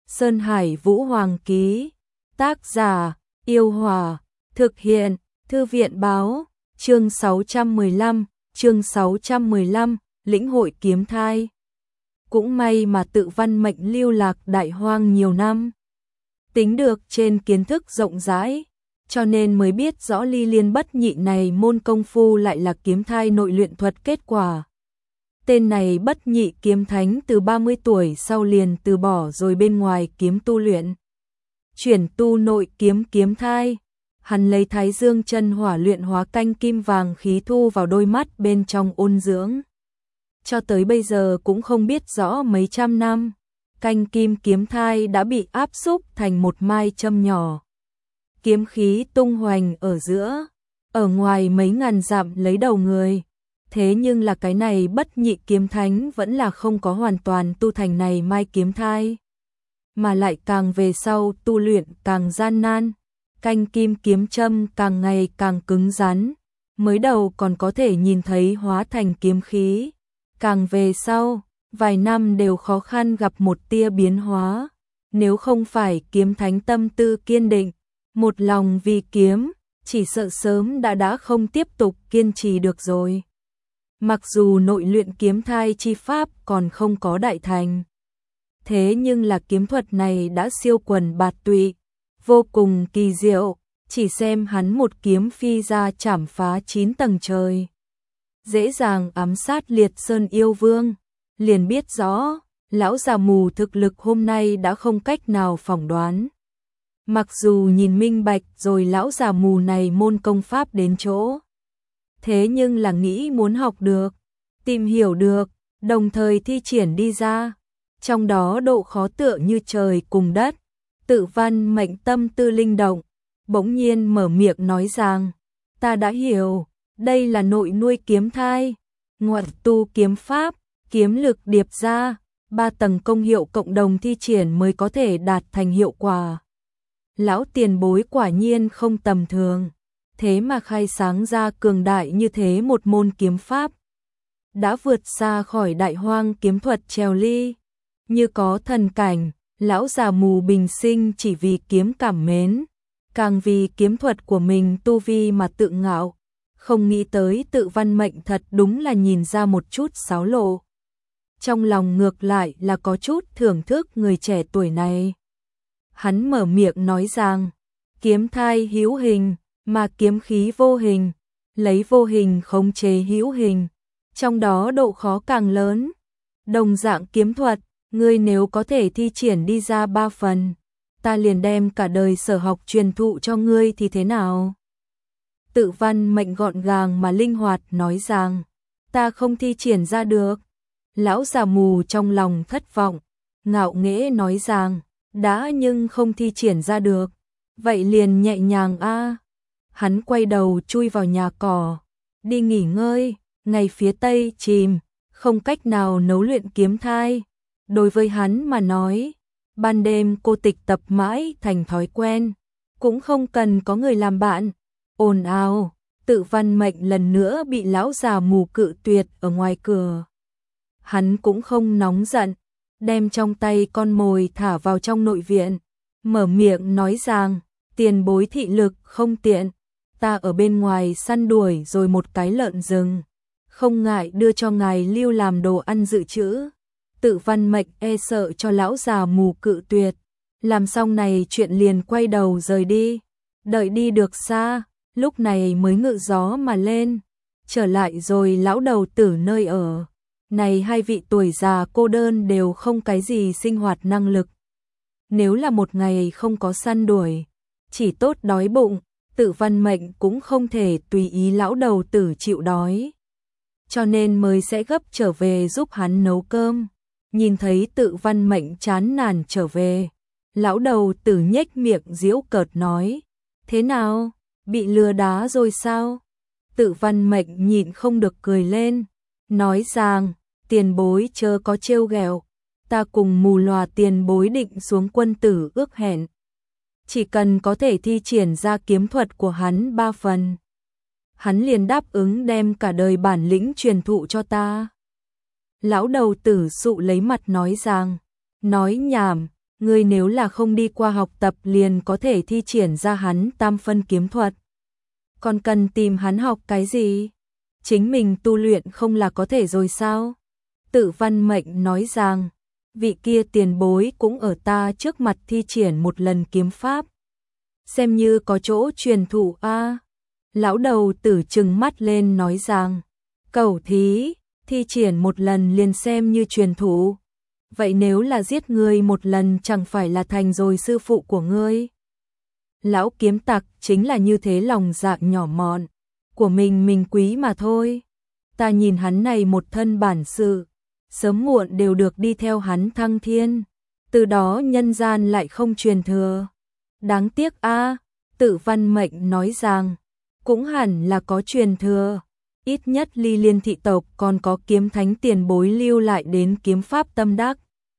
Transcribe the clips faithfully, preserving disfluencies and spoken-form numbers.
Sơn Hải Vũ Hoàng ký. Tác giả, Yêu Hòa. Thực hiện, Thư viện Báo. Chương sáu trăm mười lăm, chương sáu trăm mười lăm, lĩnh hội kiếm thai. Cũng may mà Tự Văn Mệnh lưu lạc Đại Hoang nhiều năm. Tính được trên kiến thức rộng rãi, cho nên mới biết rõ ly liên bất nhị này môn công phu lại là kiếm thai nội luyện thuật kết quả. Tên này bất nhị kiếm thánh từ ba mươi tuổi sau liền từ bỏ rồi bên ngoài kiếm tu luyện. Chuyển tu nội kiếm kiếm thai, hắn lấy Thái Dương chân hỏa luyện hóa canh kim vàng khí thu vào đôi mắt bên trong ôn dưỡng. Cho tới bây giờ cũng không biết rõ mấy trăm năm, canh kim kiếm thai đã bị áp xúc thành một mai châm nhỏ. Kiếm khí tung hoành ở giữa, ở ngoài mấy ngàn dặm lấy đầu người. Thế nhưng là cái này bất nhị kiếm thánh vẫn là không có hoàn toàn tu thành này mai kiếm thai. Mà lại càng về sau tu luyện càng gian nan, canh kim kiếm châm càng ngày càng cứng rắn. Mới đầu còn có thể nhìn thấy hóa thành kiếm khí. Càng về sau, vài năm đều khó khăn gặp một tia biến hóa. Nếu không phải kiếm thánh tâm tư kiên định, một lòng vì kiếm, chỉ sợ sớm đã đã không tiếp tục kiên trì được rồi. Mặc dù nội luyện kiếm thai chi pháp còn không có đại thành, thế nhưng là kiếm thuật này đã siêu quần bạt tụy, vô cùng kỳ diệu, chỉ xem hắn một kiếm phi ra chảm phá chín tầng trời, dễ dàng ám sát Liệt Sơn yêu vương, liền biết rõ, lão già mù thực lực hôm nay đã không cách nào phỏng đoán. Mặc dù nhìn minh bạch rồi lão già mù này môn công pháp đến chỗ, thế nhưng là nghĩ muốn học được, tìm hiểu được, đồng thời thi triển đi ra, trong đó độ khó tựa như trời cùng đất. Tự Văn Mệnh tâm tư linh động, bỗng nhiên mở miệng nói rằng, ta đã hiểu, đây là nội nuôi kiếm thai, ngoại tu kiếm pháp, kiếm lực điệp ra, ba tầng công hiệu cộng đồng thi triển mới có thể đạt thành hiệu quả. Lão tiền bối quả nhiên không tầm thường, thế mà khai sáng ra cường đại như thế một môn kiếm pháp. Đã vượt xa khỏi Đại Hoang kiếm thuật trèo ly, như có thần cảnh, lão già mù bình sinh chỉ vì kiếm cảm mến, càng vì kiếm thuật của mình tu vi mà tự ngạo, không nghĩ tới Tự Văn Mệnh thật đúng là nhìn ra một chút xáo lộ. Trong lòng ngược lại là có chút thưởng thức người trẻ tuổi này. Hắn mở miệng nói rằng, kiếm thai hữu hình, mà kiếm khí vô hình, lấy vô hình khống chế hữu hình, trong đó độ khó càng lớn. Đồng dạng kiếm thuật, ngươi nếu có thể thi triển đi ra ba phần, ta liền đem cả đời sở học truyền thụ cho ngươi thì thế nào? Tự Văn Mệnh gọn gàng mà linh hoạt nói rằng, ta không thi triển ra được. Lão già mù trong lòng thất vọng, ngạo nghễ nói rằng, đã nhưng không thi triển ra được, vậy liền nhẹ nhàng a. Hắn quay đầu chui vào nhà cỏ, đi nghỉ ngơi, ngày phía tây chìm, không cách nào nấu luyện kiếm thai. Đối với hắn mà nói, ban đêm cô tịch tập mãi thành thói quen, cũng không cần có người làm bạn. Ồn ào, Tự Văn Mệnh lần nữa bị lão già mù cự tuyệt ở ngoài cửa. Hắn cũng không nóng giận, đem trong tay con mồi thả vào trong nội viện, mở miệng nói rằng, tiền bối thị lực không tiện, ta ở bên ngoài săn đuổi rồi một cái lợn rừng, không ngại đưa cho ngài lưu làm đồ ăn dự trữ. Tự Văn Mệnh e sợ cho lão già mù cự tuyệt, làm xong này chuyện liền quay đầu rời đi, đợi đi được xa, lúc này mới ngự gió mà lên, trở lại rồi lão đầu tử nơi ở. Này hai vị tuổi già cô đơn đều không cái gì sinh hoạt năng lực. Nếu là một ngày không có săn đuổi, chỉ tốt đói bụng, Tự Văn Mệnh cũng không thể tùy ý lão đầu tử chịu đói. Cho nên mới sẽ gấp trở về giúp hắn nấu cơm. Nhìn thấy Tự Văn Mệnh chán nản trở về, lão đầu tử nhếch miệng giễu cợt nói, thế nào, bị lừa đá rồi sao? Tự Văn Mệnh nhịn không được cười lên, nói rằng, tiền bối chớ có trêu ghẹo, ta cùng mù lòa tiền bối định xuống quân tử ước hẹn. Chỉ cần có thể thi triển ra kiếm thuật của hắn ba phần, hắn liền đáp ứng đem cả đời bản lĩnh truyền thụ cho ta. Lão đầu tử sụ lấy mặt nói rằng, nói nhảm, ngươi nếu là không đi qua học tập liền có thể thi triển ra hắn tam phân kiếm thuật. Còn cần tìm hắn học cái gì? Chính mình tu luyện không là có thể rồi sao? Tự Văn Mệnh nói rằng, vị kia tiền bối cũng ở ta trước mặt thi triển một lần kiếm pháp. Xem như có chỗ truyền thụ a. Lão đầu tử trừng mắt lên nói rằng, cẩu thí, thi triển một lần liền xem như truyền thụ. Vậy nếu là giết ngươi một lần chẳng phải là thành rồi sư phụ của ngươi? Lão kiếm tặc chính là như thế, lòng dạ nhỏ mọn, của mình mình quý mà thôi. Ta nhìn hắn này một thân bản sự, sớm muộn đều được đi theo hắn thăng thiên, từ đó nhân gian lại không truyền thừa. Đáng tiếc a. Tự Văn Mệnh nói rằng, cũng hẳn là có truyền thừa, ít nhất Ly Liên thị tộc còn có kiếm thánh tiền bối lưu lại đến kiếm pháp tâm đắc.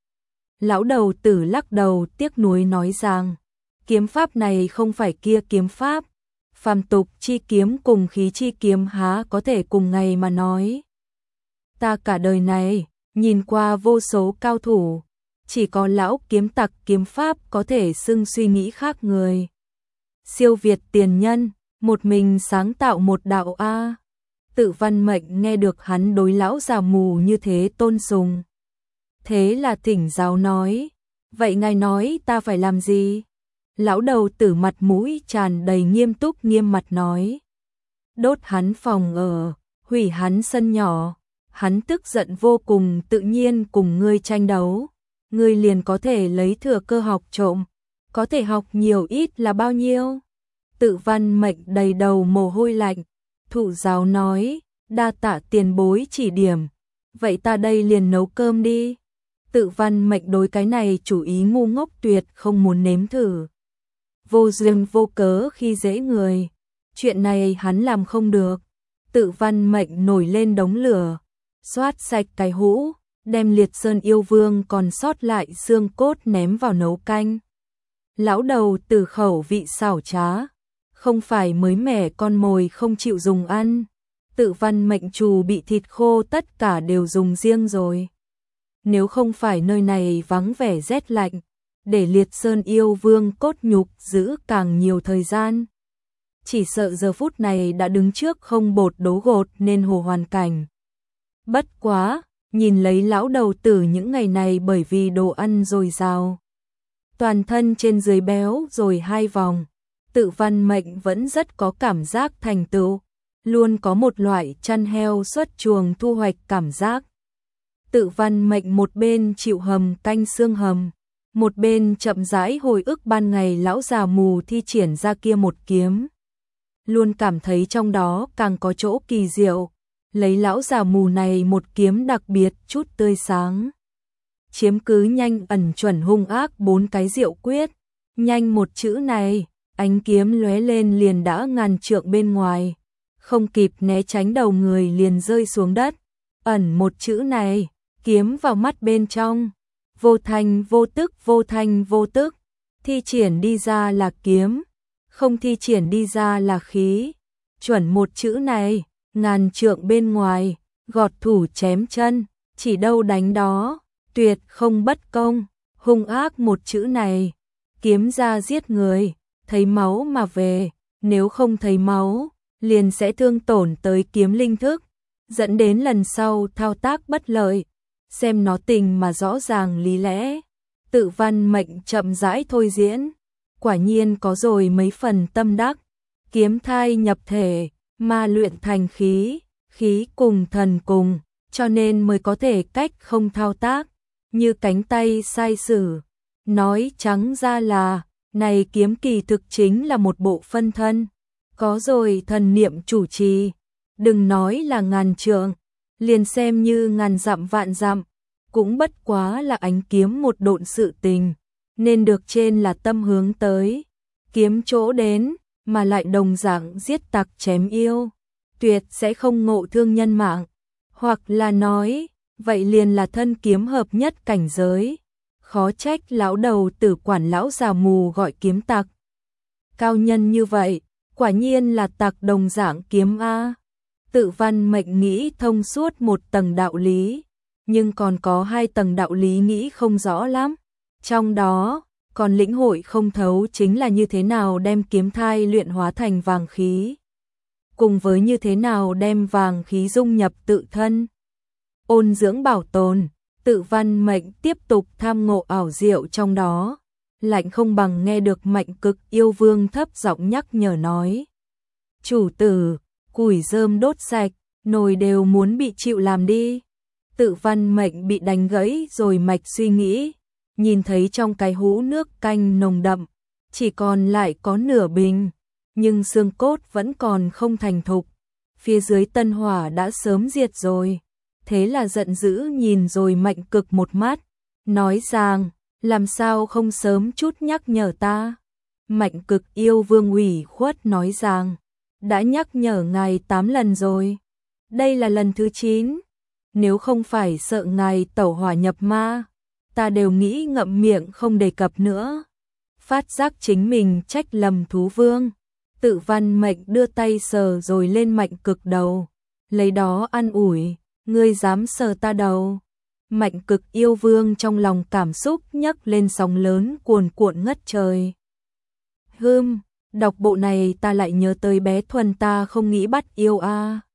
Lão đầu tử lắc đầu tiếc nuối nói rằng, kiếm pháp này không phải kia kiếm pháp, phàm tục chi kiếm cùng khí chi kiếm há có thể cùng ngày mà nói. Ta cả đời này, nhìn qua vô số cao thủ, chỉ có lão kiếm tặc kiếm pháp có thể xưng suy nghĩ khác người. Siêu việt tiền nhân, một mình sáng tạo một đạo A. Tự Văn Mệnh nghe được hắn đối lão già mù như thế tôn sùng. Thế là thỉnh giáo nói, vậy ngài nói ta phải làm gì? Lão đầu tử mặt mũi tràn đầy nghiêm túc nghiêm mặt nói, đốt hắn phòng ở, hủy hắn sân nhỏ. Hắn tức giận vô cùng, tự nhiên cùng ngươi tranh đấu, ngươi liền có thể lấy thừa cơ học trộm, có thể học nhiều ít là bao nhiêu? Tự Văn Mệnh đầy đầu mồ hôi lạnh, thụ giáo nói, đa tạ tiền bối chỉ điểm, vậy ta đây liền nấu cơm đi. Tự Văn Mệnh đối cái này chủ ý ngu ngốc tuyệt không muốn nếm thử. Vô duyên vô cớ khi dễ người, chuyện này hắn làm không được. Tự Văn Mệnh nổi lên đống lửa, xoát sạch cái hũ, đem Liệt Sơn yêu vương còn sót lại xương cốt ném vào nấu canh. Lão đầu tử khẩu vị xảo trá, không phải mới mẻ con mồi không chịu dùng ăn. Tự Văn Mệnh trù bị thịt khô tất cả đều dùng riêng rồi. Nếu không phải nơi này vắng vẻ rét lạnh, để Liệt Sơn yêu vương cốt nhục giữ càng nhiều thời gian, chỉ sợ giờ phút này đã đứng trước không bột đố gột nên hồ hoàn cảnh. Bất quá, nhìn lấy lão đầu tử những ngày này bởi vì đồ ăn dồi dào, toàn thân trên dưới béo rồi hai vòng, Tự Văn Mệnh vẫn rất có cảm giác thành tựu, luôn có một loại chăn heo xuất chuồng thu hoạch cảm giác. Tự Văn Mệnh một bên chịu hầm canh xương hầm, một bên chậm rãi hồi ức ban ngày lão già mù thi triển ra kia một kiếm. Luôn cảm thấy trong đó càng có chỗ kỳ diệu, lấy lão già mù này một kiếm đặc biệt chút tươi sáng. Chiếm cứ nhanh ẩn chuẩn hung ác bốn cái diệu quyết, nhanh một chữ này, ánh kiếm lóe lên liền đã ngàn trượng bên ngoài, không kịp né tránh đầu người liền rơi xuống đất. Ẩn một chữ này, kiếm vào mắt bên trong, vô thanh vô tức vô thanh vô tức, thi triển đi ra là kiếm, không thi triển đi ra là khí. Chuẩn một chữ này, ngàn trượng bên ngoài, gọt thủ chém chân, chỉ đâu đánh đó, tuyệt không bất công. Hung ác một chữ này, kiếm ra giết người, thấy máu mà về, nếu không thấy máu, liền sẽ thương tổn tới kiếm linh thức, dẫn đến lần sau thao tác bất lợi. Xem nó tình mà rõ ràng lý lẽ. Tự Văn Mệnh chậm rãi thôi diễn, quả nhiên có rồi mấy phần tâm đắc. Kiếm thai nhập thể, ma luyện thành khí, khí cùng thần cùng, cho nên mới có thể cách không thao tác, như cánh tay sai sử. Nói trắng ra là, này kiếm kỳ thực chính là một bộ phân thân, có rồi thần niệm chủ trì, đừng nói là ngàn trượng, liền xem như ngàn dặm vạn dặm, cũng bất quá là ánh kiếm một độn sự tình, nên được trên là tâm hướng tới, kiếm chỗ đến, mà lại đồng dạng giết tặc chém yêu, tuyệt sẽ không ngộ thương nhân mạng, hoặc là nói, vậy liền là thân kiếm hợp nhất cảnh giới. Khó trách lão đầu tử quản lão già mù gọi kiếm tặc. Cao nhân như vậy, quả nhiên là tặc đồng dạng kiếm A. Tự Văn Mệnh nghĩ thông suốt một tầng đạo lý, nhưng còn có hai tầng đạo lý nghĩ không rõ lắm. Trong đó, còn lĩnh hội không thấu chính là như thế nào đem kiếm thai luyện hóa thành vàng khí, cùng với như thế nào đem vàng khí dung nhập tự thân. Ôn dưỡng bảo tồn, Tự Văn Mệnh tiếp tục tham ngộ ảo diệu trong đó, lạnh không bằng nghe được Mạnh Cực Yêu Vương thấp giọng nhắc nhở nói. Chủ tử, củi rơm đốt sạch, nồi đều muốn bị chịu làm đi. Tự Văn Mệnh bị đánh gãy rồi mạch suy nghĩ, nhìn thấy trong cái hũ nước canh nồng đậm, chỉ còn lại có nửa bình, nhưng xương cốt vẫn còn không thành thục, phía dưới tân hỏa đã sớm diệt rồi. Thế là giận dữ nhìn rồi Mạnh Cực một mắt, nói rằng, làm sao không sớm chút nhắc nhở ta. Mạnh Cực Yêu Vương ủy khuất nói rằng, đã nhắc nhở ngài tám lần rồi, đây là lần thứ chín, nếu không phải sợ ngài tẩu hỏa nhập ma, ta đều nghĩ ngậm miệng không đề cập nữa. Phát giác chính mình trách lầm thú vương, Tự Văn Mệnh đưa tay sờ rồi lên Mạnh Cực đầu, lấy đó an ủi, ngươi dám sờ ta đầu. Mạnh Cực Yêu Vương trong lòng cảm xúc nhấc lên sóng lớn cuồn cuộn ngất trời. Hừm, đọc bộ này ta lại nhớ tới bé Thuần ta không nghĩ bắt yêu a. À.